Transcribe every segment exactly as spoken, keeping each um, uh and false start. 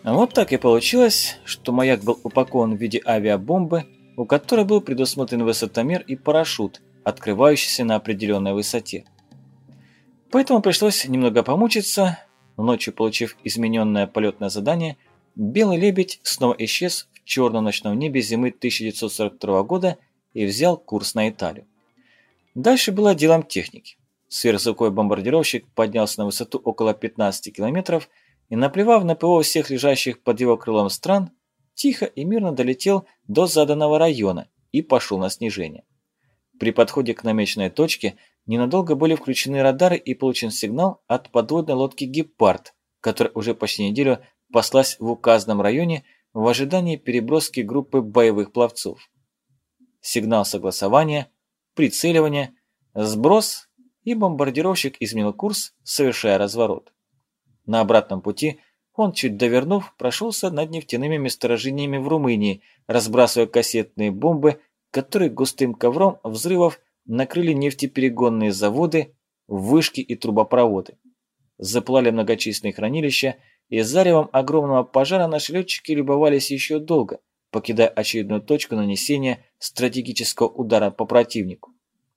Вот так и получилось, что маяк был упакован в виде авиабомбы, у которой был предусмотрен высотомер и парашют, открывающийся на определенной высоте. Поэтому пришлось немного помучиться, но ночью, получив измененное полетное задание, Белый лебедь снова исчез в черном ночном небе зимы тысяча девятьсот сорок второго года и взял курс на Италию. Дальше было делом техники. Сверхзвуковой бомбардировщик поднялся на высоту около пятнадцати километров и, наплевав на ПО всех лежащих под его крылом стран, тихо и мирно долетел до заданного района и пошел на снижение. При подходе к намеченной точке ненадолго были включены радары и получен сигнал от подводной лодки «Гепард», которая уже почти неделю паслась в указанном районе в ожидании переброски группы боевых пловцов. Сигнал согласования, прицеливания, сброс, и бомбардировщик изменил курс, совершая разворот. На обратном пути он, чуть довернув, прошелся над нефтяными месторождениями в Румынии, разбрасывая кассетные бомбы, которые густым ковром взрывов накрыли нефтеперегонные заводы, вышки и трубопроводы. Запылали многочисленные хранилища, и заревом огромного пожара наши летчики любовались еще долго, покидая очередную точку нанесения стратегического удара по противнику.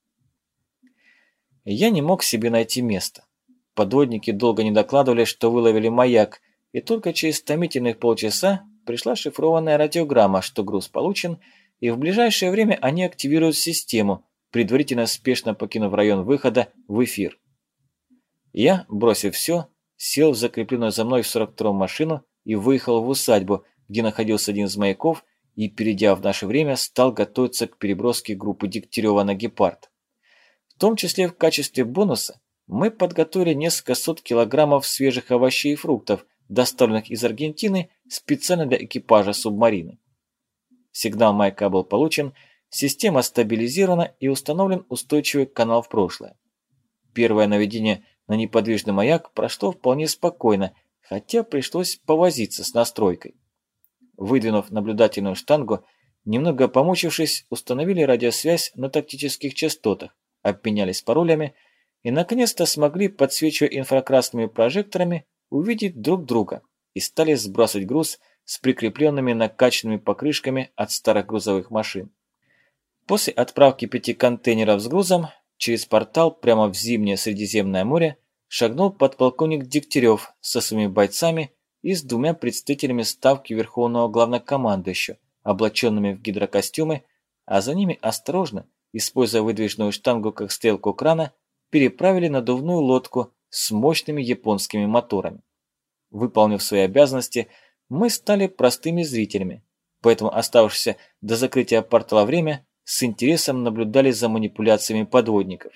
Я не мог себе найти места. Подводники долго не докладывали, что выловили маяк, и только через томительных полчаса пришла шифрованная радиограмма, что груз получен, и в ближайшее время они активируют систему, предварительно спешно покинув район выхода в эфир. Я, бросив все, сел в закрепленную за мной в сорок втором машину и выехал в усадьбу, где находился один из маяков, и, перейдя в наше время, стал готовиться к переброске группы Дегтярева на «Гепард». В том числе в качестве бонуса мы подготовили несколько сот килограммов свежих овощей и фруктов, доставленных из Аргентины специально для экипажа субмарины. Сигнал маяка был получен, система стабилизирована и установлен устойчивый канал в прошлое. Первое наведение на неподвижный маяк прошло вполне спокойно, хотя пришлось повозиться с настройкой. Выдвинув наблюдательную штангу, немного помучившись, установили радиосвязь на тактических частотах, обменялись паролями и наконец-то смогли, подсвечивая инфракрасными прожекторами, увидеть друг друга и стали сбрасывать груз с прикрепленными накачанными покрышками от старых грузовых машин. После отправки пяти контейнеров с грузом через портал прямо в зимнее Средиземное море шагнул подполковник Дегтярев со своими бойцами и с двумя представителями ставки Верховного Главнокомандующего, облаченными в гидрокостюмы, а за ними осторожно, используя выдвижную штангу как стрелку крана, переправили надувную лодку с мощными японскими моторами. Выполнив свои обязанности, мы стали простыми зрителями, поэтому оставшееся до закрытия портала время с интересом наблюдали за манипуляциями подводников.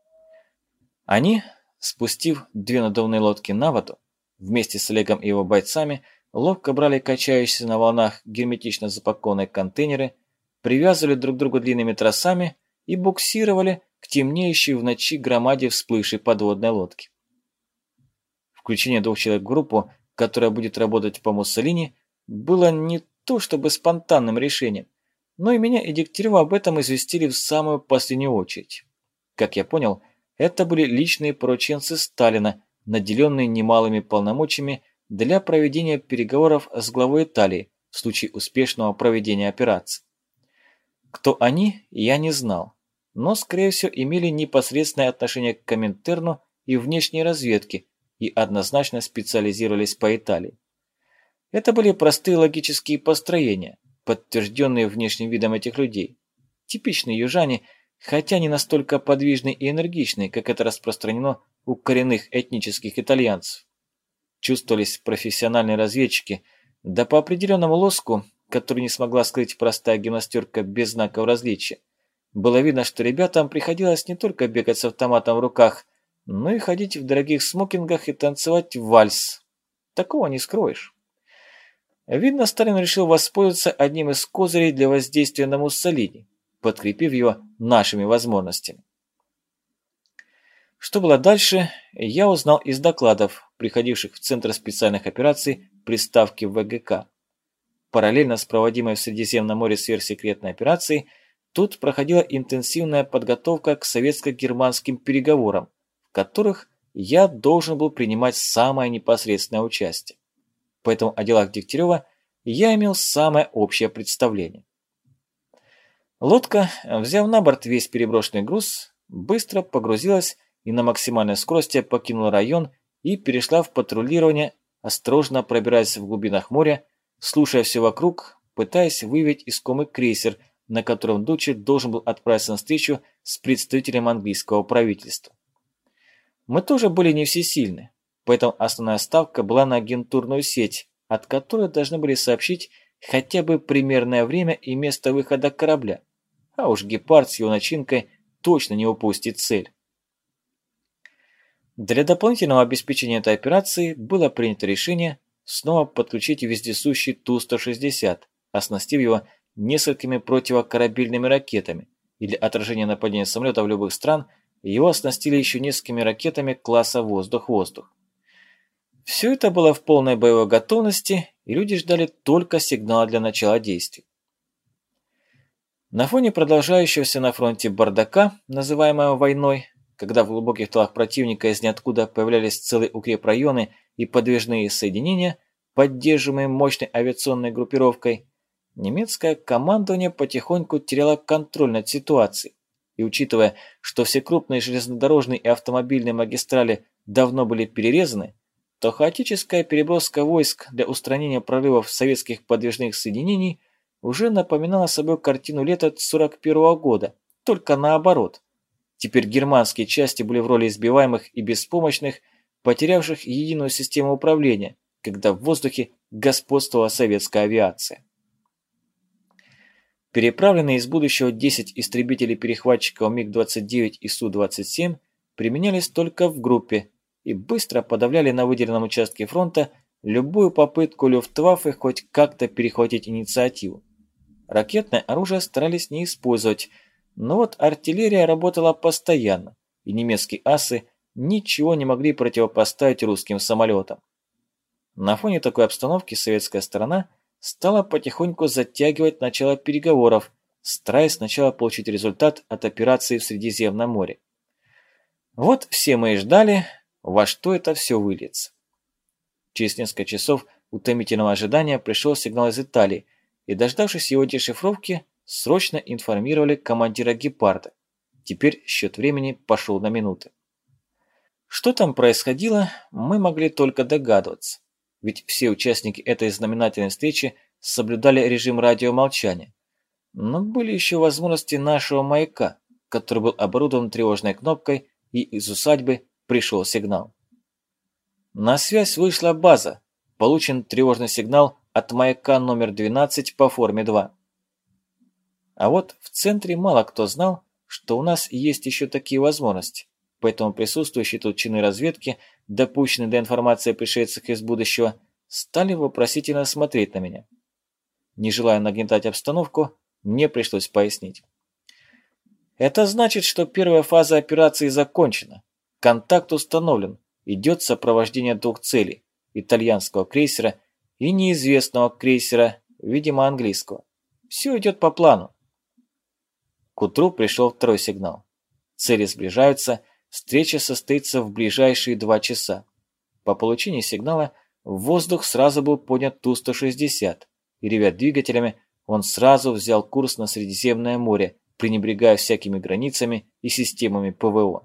Они, спустив две надувные лодки на воду, вместе с Олегом и его бойцами, ловко брали качающиеся на волнах герметично запакованные контейнеры, привязывали друг к другу длинными тросами и буксировали к темнеющей в ночи громаде всплывшей подводной лодки. Включение двух человек в группу, которая будет работать по Муссолини, было не то чтобы спонтанным решением, но и меня и Дегтярева об этом известили в самую последнюю очередь. Как я понял, это были личные порученцы Сталина, наделенные немалыми полномочиями для проведения переговоров с главой Италии в случае успешного проведения операции. Кто они, я не знал, но, скорее всего, имели непосредственное отношение к Коминтерну и внешней разведке и однозначно специализировались по Италии. Это были простые логические построения, подтвержденные внешним видом этих людей. Типичные южане, хотя не настолько подвижные и энергичные, как это распространено у коренных этнических итальянцев. Чувствовались профессиональные разведчики, да по определенному лоску, который не смогла скрыть простая гимнастерка без знаков различия, было видно, что ребятам приходилось не только бегать с автоматом в руках, но и ходить в дорогих смокингах и танцевать вальс. Такого не скроешь. Видно, Сталин решил воспользоваться одним из козырей для воздействия на Муссолини, подкрепив его нашими возможностями. Что было дальше, я узнал из докладов, приходивших в Центр специальных операций при ставке в ВГК. Параллельно с проводимой в Средиземном море сверхсекретной операцией, тут проходила интенсивная подготовка к советско-германским переговорам, в которых я должен был принимать самое непосредственное участие. поэтому о делах Дегтярева я имел самое общее представление. Лодка, взяв на борт весь переброшенный груз, быстро погрузилась и на максимальной скорости покинула район и перешла в патрулирование, осторожно пробираясь в глубинах моря, слушая все вокруг, пытаясь выявить искомый крейсер, на котором Дуччи должен был отправиться на встречу с представителем английского правительства. Мы тоже были не всесильны, поэтому основная ставка была на агентурную сеть, от которой должны были сообщить хотя бы примерное время и место выхода корабля, а уж «Гепард» с его начинкой точно не упустит цель. Для дополнительного обеспечения этой операции было принято решение снова подключить вездесущий Ту сто шестьдесят, оснастив его несколькими противокорабельными ракетами, и для отражения нападения самолетов любых стран его оснастили еще несколькими ракетами класса «Воздух-воздух». Все это было в полной боевой готовности, и люди ждали только сигнала для начала действий. На фоне продолжающегося на фронте бардака, называемого войной, когда в глубоких тылах противника из ниоткуда появлялись целые укрепрайоны и подвижные соединения, поддерживаемые мощной авиационной группировкой, немецкое командование потихоньку теряло контроль над ситуацией. И учитывая, что все крупные железнодорожные и автомобильные магистрали давно были перерезаны, то хаотическая переброска войск для устранения прорывов советских подвижных соединений уже напоминала собой картину лета сорок первого года, только наоборот. Теперь германские части были в роли избиваемых и беспомощных, потерявших единую систему управления, когда в воздухе господствовала советская авиация. Переправленные из будущего десять истребителей-перехватчиков миг двадцать девять и Су двадцать семь применялись только в группе и быстро подавляли на выделенном участке фронта любую попытку Люфтваффе хоть как-то перехватить инициативу. Ракетное оружие старались не использовать, но вот артиллерия работала постоянно, и немецкие асы ничего не могли противопоставить русским самолетам. На фоне такой обстановки советская сторона стала потихоньку затягивать начало переговоров, стараясь сначала получить результат от операции в Средиземном море. Вот все мы и ждали, во что это все выльется. Через несколько часов утомительного ожидания пришел сигнал из Италии, и, дождавшись его дешифровки, срочно информировали командира «Гепарда». Теперь счет времени пошел на минуты. Что там происходило, мы могли только догадываться, ведь все участники этой знаменательной встречи соблюдали режим радиомолчания. Но были еще возможности нашего маяка, который был оборудован тревожной кнопкой, и из усадьбы пришел сигнал. На связь вышла база. Получен тревожный сигнал от маяка номер двенадцать по форме два. А вот в центре мало кто знал, что у нас есть еще такие возможности, поэтому присутствующие тут чины разведки, допущенные до информации о пришельцах из будущего, стали вопросительно смотреть на меня. Не желая нагнетать обстановку, мне пришлось пояснить. Это значит, что первая фаза операции закончена, контакт установлен, идет сопровождение двух целей – итальянского крейсера и неизвестного крейсера, видимо английского. Все идет по плану. К утру пришел второй сигнал. Цели сближаются, встреча состоится в ближайшие два часа. По получении сигнала в воздух сразу был поднят Ту сто шестьдесят, и, ревя двигателями, он сразу взял курс на Средиземное море, пренебрегая всякими границами и системами ПВО.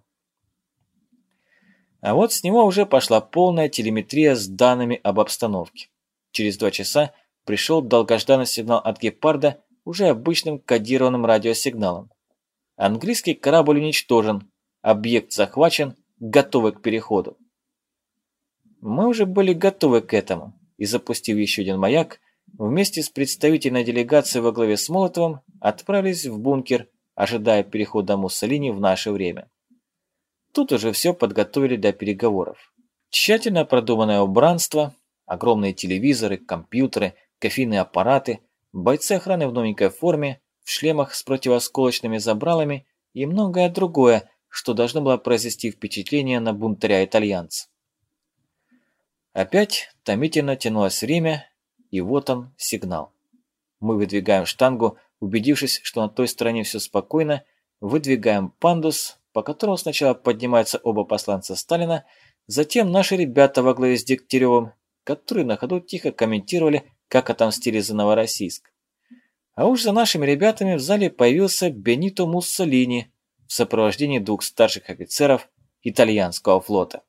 А вот с него уже пошла полная телеметрия с данными об обстановке. Через два часа пришел долгожданный сигнал от «Гепарда» уже обычным кодированным радиосигналом. Английский корабль уничтожен, объект захвачен, готовы к переходу. Мы уже были готовы к этому, и, запустив еще один маяк, вместе с представительной делегацией во главе с Молотовым отправились в бункер, ожидая перехода Муссолини в наше время. Тут уже все подготовили для переговоров. Тщательно продуманное убранство, огромные телевизоры, компьютеры, кофейные аппараты, бойцы охраны в новенькой форме, в шлемах с противоосколочными забралами и многое другое, что должно было произвести впечатление на бунтаря-итальянца. Опять томительно тянулось время, и вот он, сигнал. Мы выдвигаем штангу, убедившись, что на той стороне все спокойно, выдвигаем пандус, по которому сначала поднимаются оба посланца Сталина, затем наши ребята во главе с Дегтяревым, которые на ходу тихо комментировали, как отомстили за Новороссийск. А уж за нашими ребятами в зале появился Бенито Муссолини в сопровождении двух старших офицеров итальянского флота.